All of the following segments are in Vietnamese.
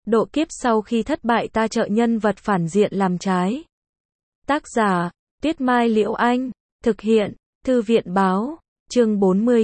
Độ kiếp sau khi thất bại ta trợ nhân vật phản diện làm trái. Tác giả, Tuyết Mai Liễu Anh. Thực hiện, Thư viện báo. Chương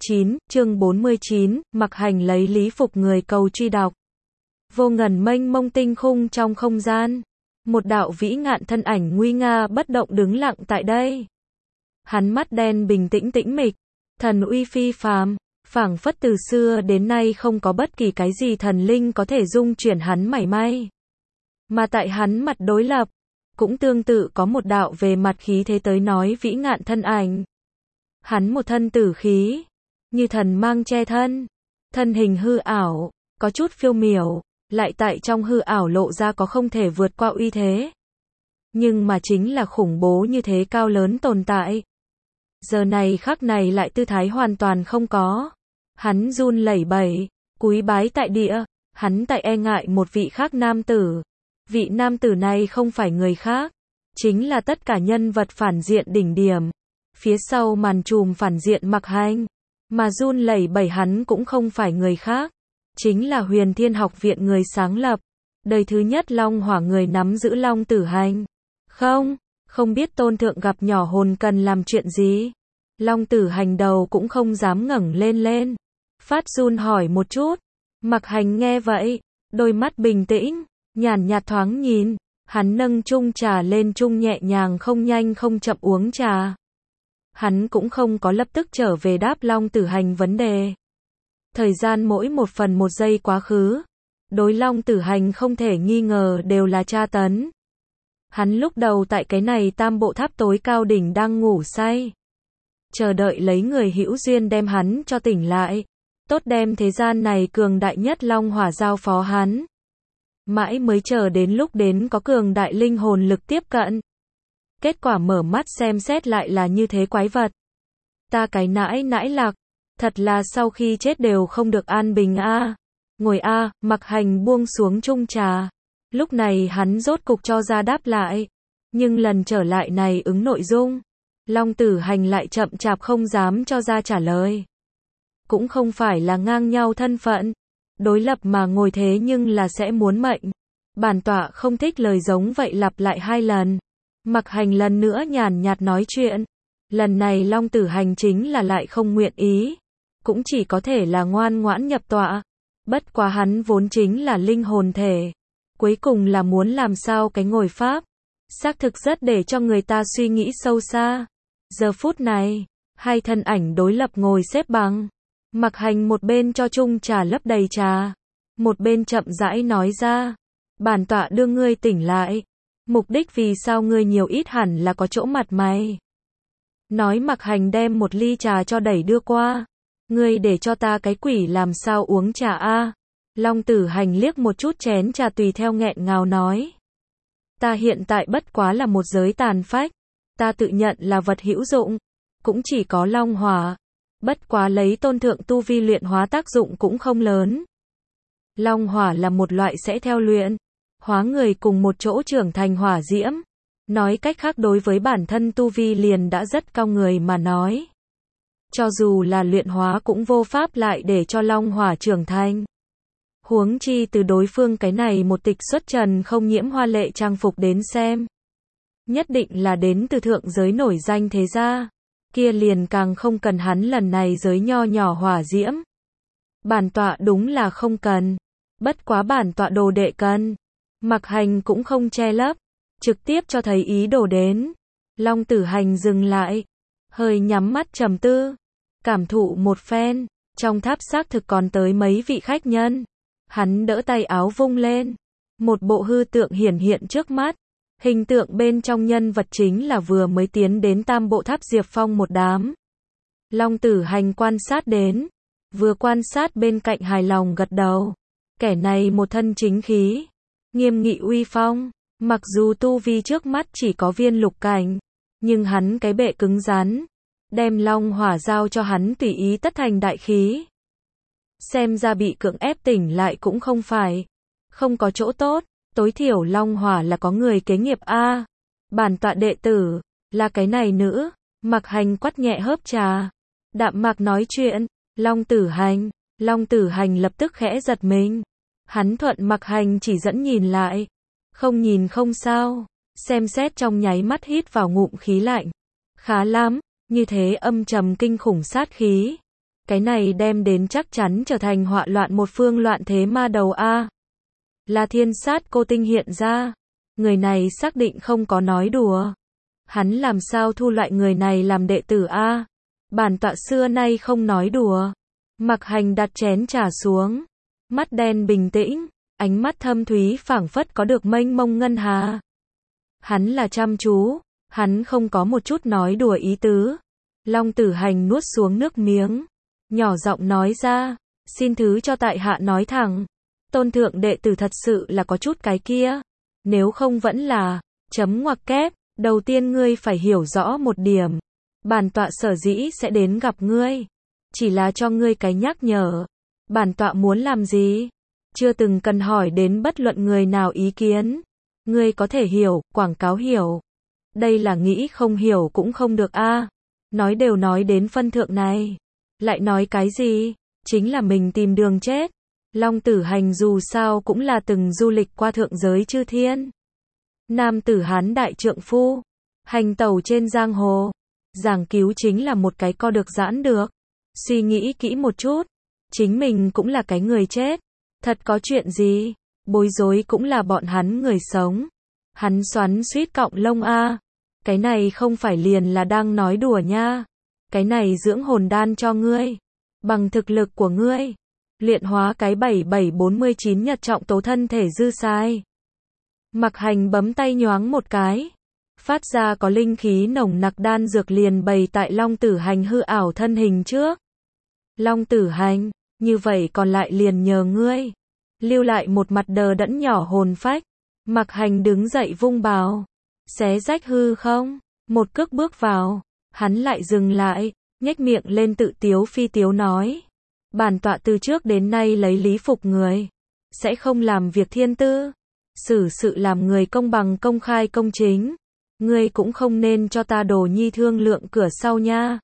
49, Mặc Hành lấy lý phục người cầu truy đọc. Vô ngần mênh mông tinh khung trong không gian. Một đạo vĩ ngạn thân ảnh nguy nga bất động đứng lặng tại đây. Hắn mắt đen bình tĩnh tĩnh mịch, thần uy phi phàm, phảng phất từ xưa đến nay không có bất kỳ cái gì thần linh có thể dung chuyển hắn mảy may. Mà tại hắn mặt đối lập, cũng tương tự có một đạo về mặt khí thế tới nói vĩ ngạn thân ảnh. Hắn một thân tử khí, như thần mang che thân, thân hình hư ảo, có chút phiêu miểu, lại tại trong hư ảo lộ ra có không thể vượt qua uy thế. Nhưng mà chính là khủng bố như thế cao lớn tồn tại. Giờ này khắc này lại tư thái hoàn toàn không có. Hắn run lẩy bẩy, cúi bái tại địa, hắn tại e ngại một vị khác nam tử. Vị nam tử này không phải người khác, chính là tất cả nhân vật phản diện đỉnh điểm. Phía sau màn trùm phản diện Mặc Hành, mà run lẩy bẩy hắn cũng không phải người khác, chính là Huyền Thiên Học Viện người sáng lập, đời thứ nhất Long Hỏa người nắm giữ Long Tử Hành. Không biết tôn thượng gặp nhỏ hồn cần làm chuyện gì. Long Tử Hành đầu cũng không dám ngẩng lên. Phát run hỏi một chút. Mặc Hành nghe vậy, đôi mắt bình tĩnh, nhàn nhạt thoáng nhìn, hắn nâng chung trà lên chung nhẹ nhàng không nhanh không chậm uống trà. Hắn cũng không có lập tức trở về đáp Long Tử Hành vấn đề. Thời gian mỗi một phần một giây quá khứ, đối Long Tử Hành không thể nghi ngờ đều là tra tấn. Hắn lúc đầu tại cái này tam bộ tháp tối cao đỉnh đang ngủ say, chờ đợi lấy người hữu duyên đem hắn cho tỉnh lại, tốt đem thế gian này cường đại nhất Long Hỏa giao phó hắn. Mãi mới chờ đến lúc đến có cường đại linh hồn lực tiếp cận. Kết quả mở mắt xem xét lại là như thế quái vật. Ta cái nãi lạc, thật là sau khi chết đều không được an bình a. Ngồi a, Mặc Hành buông xuống chung trà. Lúc này hắn rốt cục cho ra đáp lại. Nhưng lần trở lại này ứng nội dung, Long Tử Hành lại chậm chạp không dám cho ra trả lời. Cũng không phải là ngang nhau thân phận, đối lập mà ngồi thế nhưng là sẽ muốn mệnh. Bản tọa không thích lời giống vậy lặp lại 2 lần. Mặc Hành lần nữa nhàn nhạt nói chuyện. Lần này Long Tử Hành chính là lại không nguyện ý, cũng chỉ có thể là ngoan ngoãn nhập tọa. Bất quá hắn vốn chính là linh hồn thể, cuối cùng là muốn làm sao cái ngồi pháp. Xác thực rất để cho người ta suy nghĩ sâu xa. Giờ phút này, hai thân ảnh đối lập ngồi xếp bằng. Mặc Hành một bên cho chung trà lấp đầy trà, một bên chậm rãi nói ra. Bản tọa đưa ngươi tỉnh lại. Mục đích vì sao ngươi nhiều ít hẳn là có chỗ mặt mày. Nói Mặc Hành đem một ly trà cho đẩy đưa qua. Ngươi để cho ta cái quỷ làm sao uống trà a? Long Tử Hành liếc một chút chén trà tùy theo nghẹn ngào nói. Ta hiện tại bất quá là một giới tàn phách. Ta tự nhận là vật hữu dụng, cũng chỉ có Long Hỏa. Bất quá lấy tôn thượng tu vi luyện hóa tác dụng cũng không lớn. Long Hỏa là một loại sẽ theo luyện hóa người cùng một chỗ trưởng thành hỏa diễm. Nói cách khác đối với bản thân tu vi liền đã rất cao người mà nói, cho dù là luyện hóa cũng vô pháp lại để cho Long Hỏa trưởng thành. Huống chi từ đối phương cái này một tịch xuất trần không nhiễm hoa lệ trang phục đến xem, nhất định là đến từ thượng giới nổi danh thế gia, kia liền càng không cần hắn lần này giới nho nhỏ hỏa diễm. Bản tọa đúng là không cần, bất quá bản tọa đồ đệ cần. Mặc Hành cũng không che lấp, trực tiếp cho thấy ý đồ đến. Long Tử Hành dừng lại, hơi nhắm mắt trầm tư, cảm thụ một phen. Trong tháp xác thực còn tới mấy vị khách nhân. Hắn đỡ tay áo vung lên, một bộ hư tượng hiển hiện trước mắt. Hình tượng bên trong nhân vật chính là vừa mới tiến đến tam bộ tháp Diệp Phong một đám. Long Tử Hành quan sát đến, vừa quan sát bên cạnh hài lòng gật đầu. Kẻ này một thân chính khí, nghiêm nghị uy phong, mặc dù tu vi trước mắt chỉ có viên lục cảnh, nhưng hắn cái bệ cứng rắn, đem Long Hỏa giao cho hắn tùy ý tất thành đại khí. Xem ra bị cưỡng ép tỉnh lại cũng không phải không có chỗ tốt, tối thiểu Long Hỏa là có người kế nghiệp a. Bản tọa đệ tử là cái này nữ. Mặc Hành quát nhẹ hớp trà, đạm mạc nói chuyện. Long Tử Hành lập tức khẽ giật mình. Hắn thuận Mặc Hành chỉ dẫn nhìn lại. Không nhìn không sao. Xem xét trong nháy mắt hít vào ngụm khí lạnh. Khá lắm, như thế âm trầm kinh khủng sát khí. Cái này đem đến chắc chắn trở thành họa loạn một phương loạn thế ma đầu a. Là thiên sát cô tinh hiện ra. Người này xác định không có nói đùa. Hắn làm sao thu loại người này làm đệ tử a? Bản tọa xưa nay không nói đùa. Mặc Hành đặt chén trà xuống. Mắt đen bình tĩnh, ánh mắt thâm thúy phảng phất có được mênh mông ngân hà. Hắn là chăm chú, hắn không có một chút nói đùa ý tứ. Long Tử Hành nuốt xuống nước miếng, nhỏ giọng nói ra, xin thứ cho tại hạ nói thẳng. Tôn thượng đệ tử thật sự là có chút cái kia. Nếu không vẫn là, chấm ngoặc kép, đầu tiên ngươi phải hiểu rõ một điểm. Bản tọa sở dĩ sẽ đến gặp ngươi. Chỉ là cho ngươi cái nhắc nhở. Bản tọa muốn làm gì? Chưa từng cần hỏi đến bất luận người nào ý kiến. Ngươi có thể hiểu, quảng cáo hiểu. Đây là nghĩ không hiểu cũng không được a. Nói đều nói đến phân thượng này. Lại nói cái gì? Chính là mình tìm đường chết. Long Tử Hành dù sao cũng là từng du lịch qua thượng giới chư thiên. Nam tử Hán đại trượng phu. Hành tẩu trên giang hồ. Giảng cứu chính là một cái co được giãn được. Suy nghĩ kỹ một chút. Chính mình cũng là cái người chết. Thật có chuyện gì? Bối rối cũng là bọn hắn người sống. Hắn xoắn suýt cọng lông a. Cái này không phải liền là đang nói đùa nha. Cái này dưỡng hồn đan cho ngươi. Bằng thực lực của ngươi. Luyện hóa cái 7749 nhật trọng tố thân thể dư sai. Mặc Hành bấm tay nhoáng một cái. Phát ra có linh khí nồng nặc đan dược liền bày tại Long Tử Hành hư ảo thân hình trước. Long Tử Hành, như vậy còn lại liền nhờ ngươi. Lưu lại một mặt đờ đẫn nhỏ hồn phách. Mặc Hành đứng dậy vung bào. Xé rách hư không. Một cước bước vào. Hắn lại dừng lại. Nhếch miệng lên tự tiếu phi tiếu nói. Bản tọa từ trước đến nay lấy lý phục người. Sẽ không làm việc thiên tư. Xử sự làm người công bằng công khai công chính. Ngươi cũng không nên cho ta đồ nhi thương lượng cửa sau nha.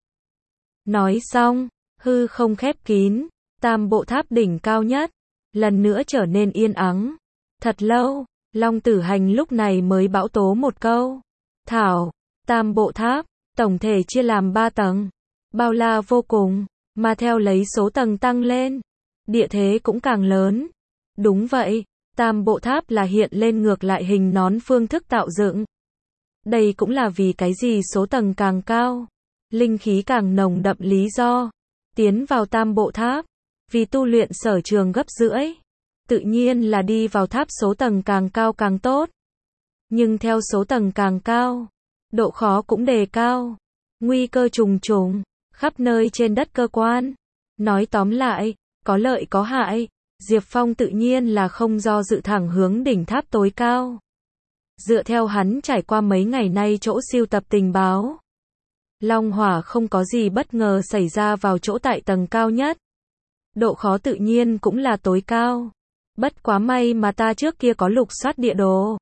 Nói xong. Hư không khép kín. Tam bộ tháp đỉnh cao nhất. Lần nữa trở nên yên ắng. Thật lâu. Long Tử Hành lúc này mới bão tố một câu. Thảo. Tam bộ tháp. Tổng thể chia làm 3 tầng. Bao la vô cùng. Mà theo lấy số tầng tăng lên. Địa thế cũng càng lớn. Đúng vậy. Tam bộ tháp là hiện lên ngược lại hình nón phương thức tạo dựng. Đây cũng là vì cái gì số tầng càng cao. Linh khí càng nồng đậm lý do. Tiến vào tam bộ tháp. Vì tu luyện sở trường gấp rưỡi. Tự nhiên là đi vào tháp số tầng càng cao càng tốt. Nhưng theo số tầng càng cao. Độ khó cũng đề cao. Nguy cơ trùng trùng. Khắp nơi trên đất cơ quan. Nói tóm lại. Có lợi có hại. Diệp Phong tự nhiên là không do dự thẳng hướng đỉnh tháp tối cao. Dựa theo hắn trải qua mấy ngày nay chỗ sưu tập tình báo. Long hỏa không có gì bất ngờ xảy ra vào chỗ tại tầng cao nhất. Độ khó tự nhiên cũng là tối cao. Bất quá may mà ta trước kia có lục soát địa đồ.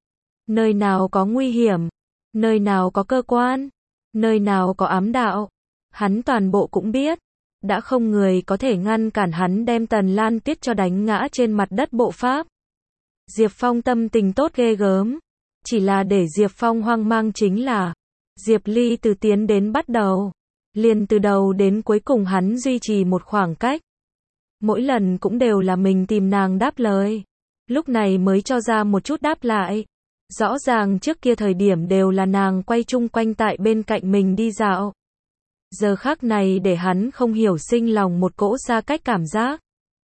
Nơi nào có nguy hiểm. Nơi nào có cơ quan. Nơi nào có ám đạo. Hắn toàn bộ cũng biết. Đã không người có thể ngăn cản hắn đem Tần Lan Tiết cho đánh ngã trên mặt đất bộ pháp. Diệp Phong tâm tình tốt ghê gớm. Chỉ là để Diệp Phong hoang mang chính là Diệp Ly từ tiến đến bắt đầu. Liền từ đầu đến cuối cùng hắn duy trì một khoảng cách. Mỗi lần cũng đều là mình tìm nàng đáp lời. Lúc này mới cho ra một chút đáp lại. Rõ ràng trước kia thời điểm đều là nàng quay chung quanh tại bên cạnh mình đi dạo. Giờ khắc này để hắn không hiểu sinh lòng một cỗ xa cách cảm giác.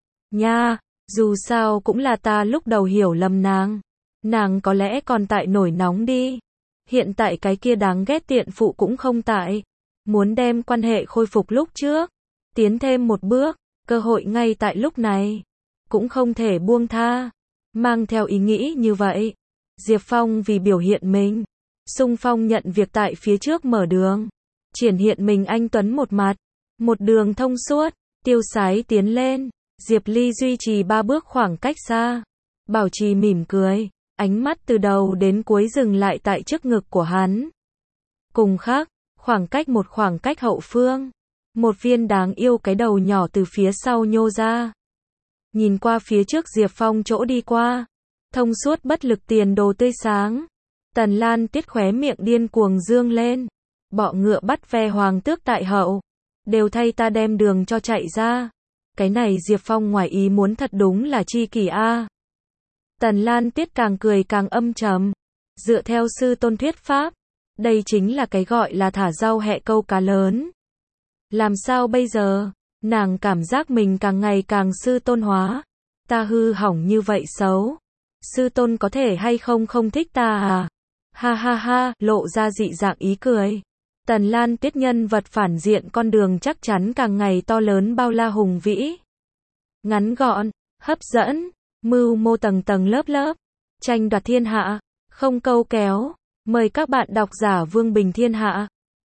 Nha, dù sao cũng là ta lúc đầu hiểu lầm nàng. Nàng có lẽ còn tại nổi nóng đi. Hiện tại cái kia đáng ghét tiện phụ cũng không tại. Muốn đem quan hệ khôi phục lúc trước. Tiến thêm một bước, cơ hội ngay tại lúc này. Cũng không thể buông tha. Mang theo ý nghĩ như vậy. Diệp Phong vì biểu hiện mình. Xung phong nhận việc tại phía trước mở đường. Triển hiện mình anh tuấn một mặt. Một đường thông suốt. Tiêu sái tiến lên. Diệp Ly duy trì 3 bước khoảng cách xa. Bảo trì mỉm cười. Ánh mắt từ đầu đến cuối dừng lại tại trước ngực của hắn. Cùng khác, khoảng cách hậu phương. Một viên đáng yêu cái đầu nhỏ từ phía sau nhô ra. Nhìn qua phía trước Diệp Phong chỗ đi qua. Thông suốt bất lực tiền đồ tươi sáng. Tần Lan Tuyết khóe miệng điên cuồng dương lên. Bọ ngựa bắt ve hoàng tước tại hậu. Đều thay ta đem đường cho chạy ra. Cái này Diệp Phong ngoài ý muốn thật đúng là chi kỷ a. Tần Lan Tuyết càng cười càng âm trầm. Dựa theo sư tôn thuyết pháp. Đây chính là cái gọi là thả rau hẹ câu cá lớn. Làm sao bây giờ? Nàng cảm giác mình càng ngày càng sư tôn hóa. Ta hư hỏng như vậy xấu. Sư tôn có thể hay không không thích ta à? Ha ha ha, lộ ra dị dạng ý cười. Tần Lan Tuyết nhân vật phản diện con đường chắc chắn càng ngày to lớn bao la hùng vĩ. Ngắn gọn, hấp dẫn, mưu mô tầng tầng lớp lớp, tranh đoạt thiên hạ, không câu kéo. Mời các bạn độc giả Vương Bình Thiên Hạ.